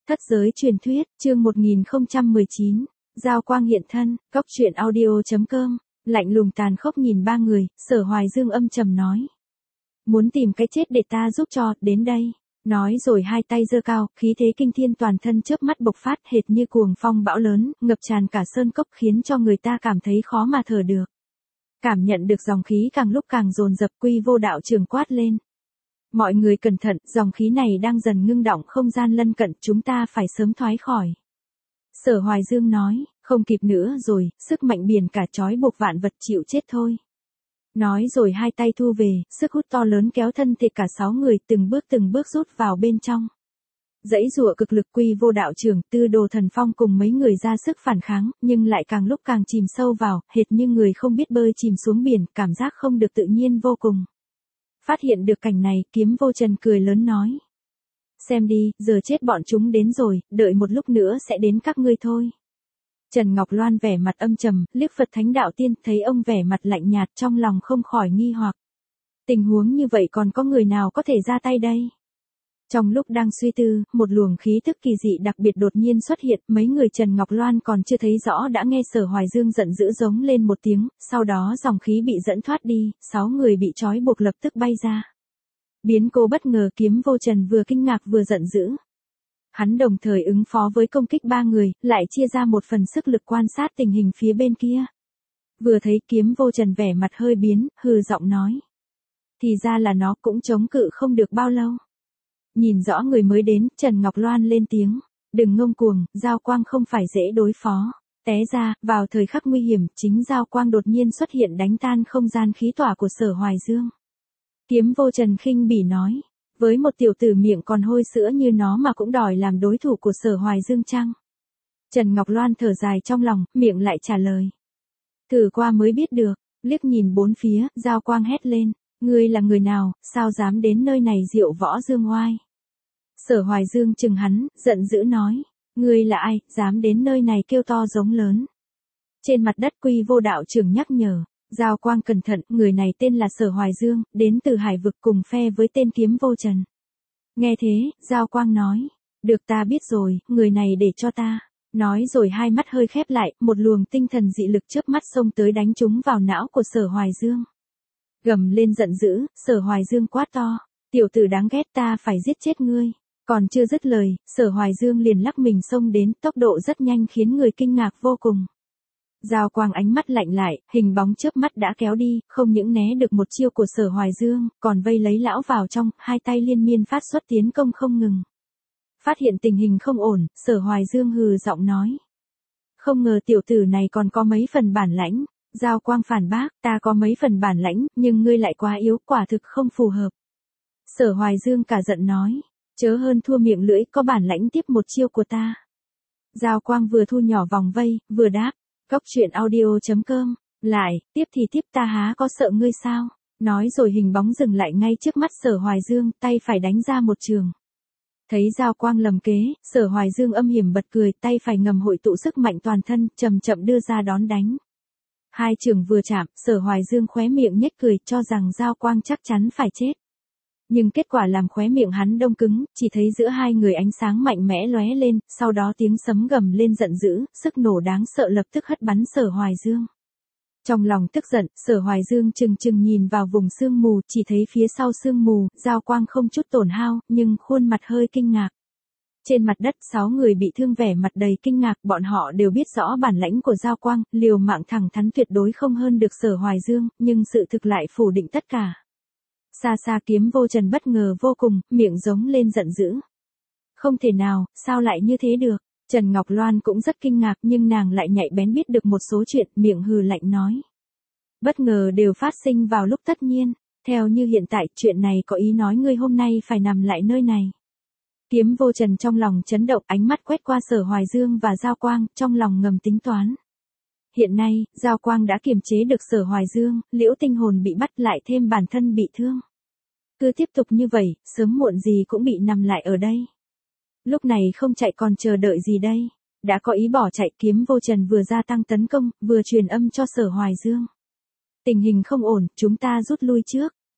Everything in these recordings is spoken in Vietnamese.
Thất giới truyền thuyết, chương 1019, Giao quang hiện thân, Cốc truyện audio.com, lạnh lùng tàn khốc nhìn ba người, Sở Hoài Dương âm trầm nói. Muốn tìm cái chết để ta giúp cho, đến đây. Nói rồi hai tay giơ cao, khí thế kinh thiên toàn thân chớp mắt bộc phát hệt như cuồng phong bão lớn, ngập tràn cả sơn cốc khiến cho người ta cảm thấy khó mà thở được. Cảm nhận được dòng khí càng lúc càng dồn dập, Quy Vô đạo trưởng quát lên. Mọi người cẩn thận, dòng khí này đang dần ngưng đọng không gian lân cận, chúng ta phải sớm thoái khỏi. Sở Hoài Dương nói, không kịp nữa rồi, sức mạnh biển cả trói buộc vạn vật chịu chết thôi. Nói rồi hai tay thu về, sức hút to lớn kéo thân thể cả 6 người từng bước rút vào bên trong. Dãy giụa cực lực, Quy Vô đạo trưởng, Tư Đồ Thần Phong cùng mấy người ra sức phản kháng, nhưng lại càng lúc càng chìm sâu vào, hệt như người không biết bơi chìm xuống biển, cảm giác không được tự nhiên vô cùng. Phát hiện được cảnh này, Kiếm Vô Trần cười lớn nói. Xem đi, giờ chết bọn chúng đến rồi, đợi một lúc nữa sẽ đến các ngươi thôi. Trần Ngọc Loan vẻ mặt âm trầm, liếc Phật Thánh Đạo Tiên, thấy ông vẻ mặt lạnh nhạt trong lòng không khỏi nghi hoặc. Tình huống như vậy còn có người nào có thể ra tay đây? Trong lúc đang suy tư, một luồng khí thức kỳ dị đặc biệt đột nhiên xuất hiện, mấy người Trần Ngọc Loan còn chưa thấy rõ đã nghe Sở Hoài Dương giận dữ giống lên một tiếng, sau đó dòng khí bị dẫn thoát đi, 6 người bị trói buộc lập tức bay ra. Biến cố bất ngờ, Kiếm Vô Trần vừa kinh ngạc vừa giận dữ. Hắn đồng thời ứng phó với công kích ba người, lại chia ra một phần sức lực quan sát tình hình phía bên kia. Vừa thấy Kiếm Vô Trần vẻ mặt hơi biến, hừ giọng nói. Thì ra là nó cũng chống cự không được bao lâu. Nhìn rõ người mới đến, Trần Ngọc Loan lên tiếng. Đừng ngông cuồng, Giao Quang không phải dễ đối phó. Té ra, vào thời khắc nguy hiểm, chính Giao Quang đột nhiên xuất hiện đánh tan không gian khí tỏa của Sở Hoài Dương. Kiếm Vô Trần khinh bỉ nói. Với một tiểu tử miệng còn hôi sữa như nó mà cũng đòi làm đối thủ của Sở Hoài Dương chăng? Trần Ngọc Loan thở dài trong lòng, miệng lại trả lời. Thử qua mới biết được, liếc nhìn bốn phía, Giao Quang hét lên. Ngươi là người nào, sao dám đến nơi này diệu võ dương oai? Sở Hoài Dương chừng hắn, giận dữ nói. Ngươi là ai, dám đến nơi này kêu to giống lớn? Trên mặt đất, Quy Vô đạo trưởng nhắc nhở. Giao Quang cẩn thận, người này tên là Sở Hoài Dương, đến từ Hải Vực cùng phe với tên Kiếm Vô Trần. Nghe thế, Giao Quang nói. Được, ta biết rồi, người này để cho ta. Nói rồi hai mắt hơi khép lại, một luồng tinh thần dị lực chớp mắt xông tới đánh trúng vào não của Sở Hoài Dương. Gầm lên giận dữ, Sở Hoài Dương quát to. Tiểu tử đáng ghét, ta phải giết chết ngươi. Còn chưa dứt lời, Sở Hoài Dương liền lắc mình xông đến, tốc độ rất nhanh khiến người kinh ngạc vô cùng. Giao Quang ánh mắt lạnh lại, hình bóng chớp mắt đã kéo đi, không những né được một chiêu của Sở Hoài Dương, còn vây lấy lão vào trong, hai tay liên miên phát xuất tiến công không ngừng. Phát hiện tình hình không ổn, Sở Hoài Dương hừ giọng nói. Không ngờ tiểu tử này còn có mấy phần bản lãnh. Giao Quang phản bác, ta có mấy phần bản lãnh, nhưng ngươi lại quá yếu, quả thực không phù hợp. Sở Hoài Dương cả giận nói, chớ hơn thua miệng lưỡi, có bản lãnh tiếp một chiêu của ta. Giao Quang vừa thu nhỏ vòng vây, vừa đáp, Cốc truyện audio.com, lại, tiếp thì tiếp, ta há có sợ ngươi sao? Nói rồi hình bóng dừng lại ngay trước mắt Sở Hoài Dương, tay phải đánh ra một trường. Thấy Giao Quang lầm kế, Sở Hoài Dương âm hiểm bật cười, tay phải ngầm hội tụ sức mạnh toàn thân, chậm chậm đưa ra đón đánh. Hai trường vừa chạm, Sở Hoài Dương khóe miệng nhếch cười, cho rằng Giao Quang chắc chắn phải chết. Nhưng kết quả làm khóe miệng hắn đông cứng, chỉ thấy giữa hai người ánh sáng mạnh mẽ lóe lên, sau đó tiếng sấm gầm lên giận dữ, sức nổ đáng sợ lập tức hất bắn Sở Hoài Dương. Trong lòng tức giận, Sở Hoài Dương chừng nhìn vào vùng sương mù, chỉ thấy phía sau sương mù, Giao Quang không chút tổn hao, nhưng khuôn mặt hơi kinh ngạc. Trên mặt đất 6 người bị thương vẻ mặt đầy kinh ngạc, bọn họ đều biết rõ bản lãnh của Giao Quang, liều mạng thẳng thắn tuyệt đối không hơn được Sở Hoài Dương, nhưng sự thực lại phủ định tất cả. Xa xa Kiếm Vô Trần bất ngờ vô cùng, miệng giống lên giận dữ. Không thể nào, sao lại như thế được? Trần Ngọc Loan cũng rất kinh ngạc nhưng nàng lại nhạy bén biết được một số chuyện, miệng hừ lạnh nói. Bất ngờ đều phát sinh vào lúc tất nhiên, theo như hiện tại, chuyện này có ý nói ngươi hôm nay phải nằm lại nơi này. Kiếm Vô Trần trong lòng chấn động, ánh mắt quét qua Sở Hoài Dương và Giao Quang, trong lòng ngầm tính toán. Hiện nay, Giao Quang đã kiềm chế được Sở Hoài Dương, Liễu Tinh Hồn bị bắt lại thêm bản thân bị thương. Cứ tiếp tục như vậy, sớm muộn gì cũng bị nằm lại ở đây. Lúc này không chạy còn chờ đợi gì đây? Đã có ý bỏ chạy, Kiếm Vô Trần vừa gia tăng tấn công, vừa truyền âm cho Sở Hoài Dương. Tình hình không ổn, chúng ta rút lui trước.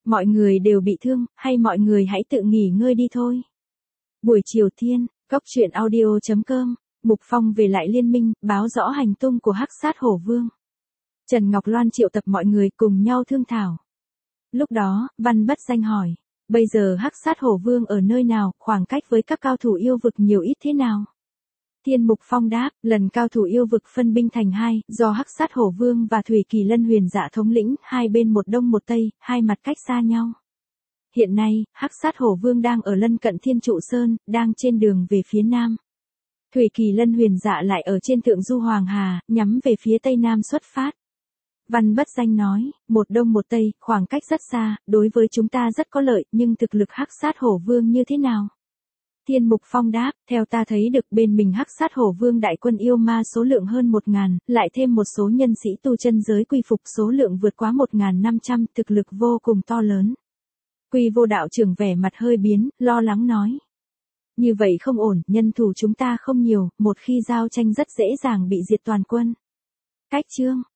Mọi người đều bị thương, hay mọi người hãy tự nghỉ ngơi đi thôi. Buổi chiều thiên, Cốc truyện audio.com, Mục Phong về lại liên minh, báo rõ hành tung của Hắc Sát Hổ Vương. Trần Ngọc Loan triệu tập mọi người cùng nhau thương thảo. Lúc đó, Văn Bất Danh hỏi, bây giờ Hắc Sát Hổ Vương ở nơi nào, khoảng cách với các cao thủ yêu vực nhiều ít thế nào? Thiên Mục Phong đáp, lần cao thủ yêu vực phân binh thành hai, do Hắc Sát Hổ Vương và Thủy Kỳ Lân Huyền Dạ thống lĩnh, hai bên một đông một tây, hai mặt cách xa nhau. Hiện nay, Hắc Sát Hổ Vương đang ở lân cận Thiên Trụ Sơn, đang trên đường về phía nam. Thủy Kỳ Lân Huyền Dạ lại ở trên Thượng Du Hoàng Hà, nhắm về phía tây nam xuất phát. Văn Bất Danh nói, một đông một tây, khoảng cách rất xa, đối với chúng ta rất có lợi, nhưng thực lực Hắc Sát Hổ Vương như thế nào? Thiên Mục Phong đáp, theo ta thấy được bên mình Hắc Sát Hổ Vương đại quân yêu ma số lượng hơn 1.000, lại thêm một số nhân sĩ tu chân giới quy phục số lượng vượt quá 1.500, thực lực vô cùng to lớn. Quy Vô đạo trưởng vẻ mặt hơi biến, lo lắng nói. Như vậy không ổn, nhân thủ chúng ta không nhiều, một khi giao tranh rất dễ dàng bị diệt toàn quân. Cách chương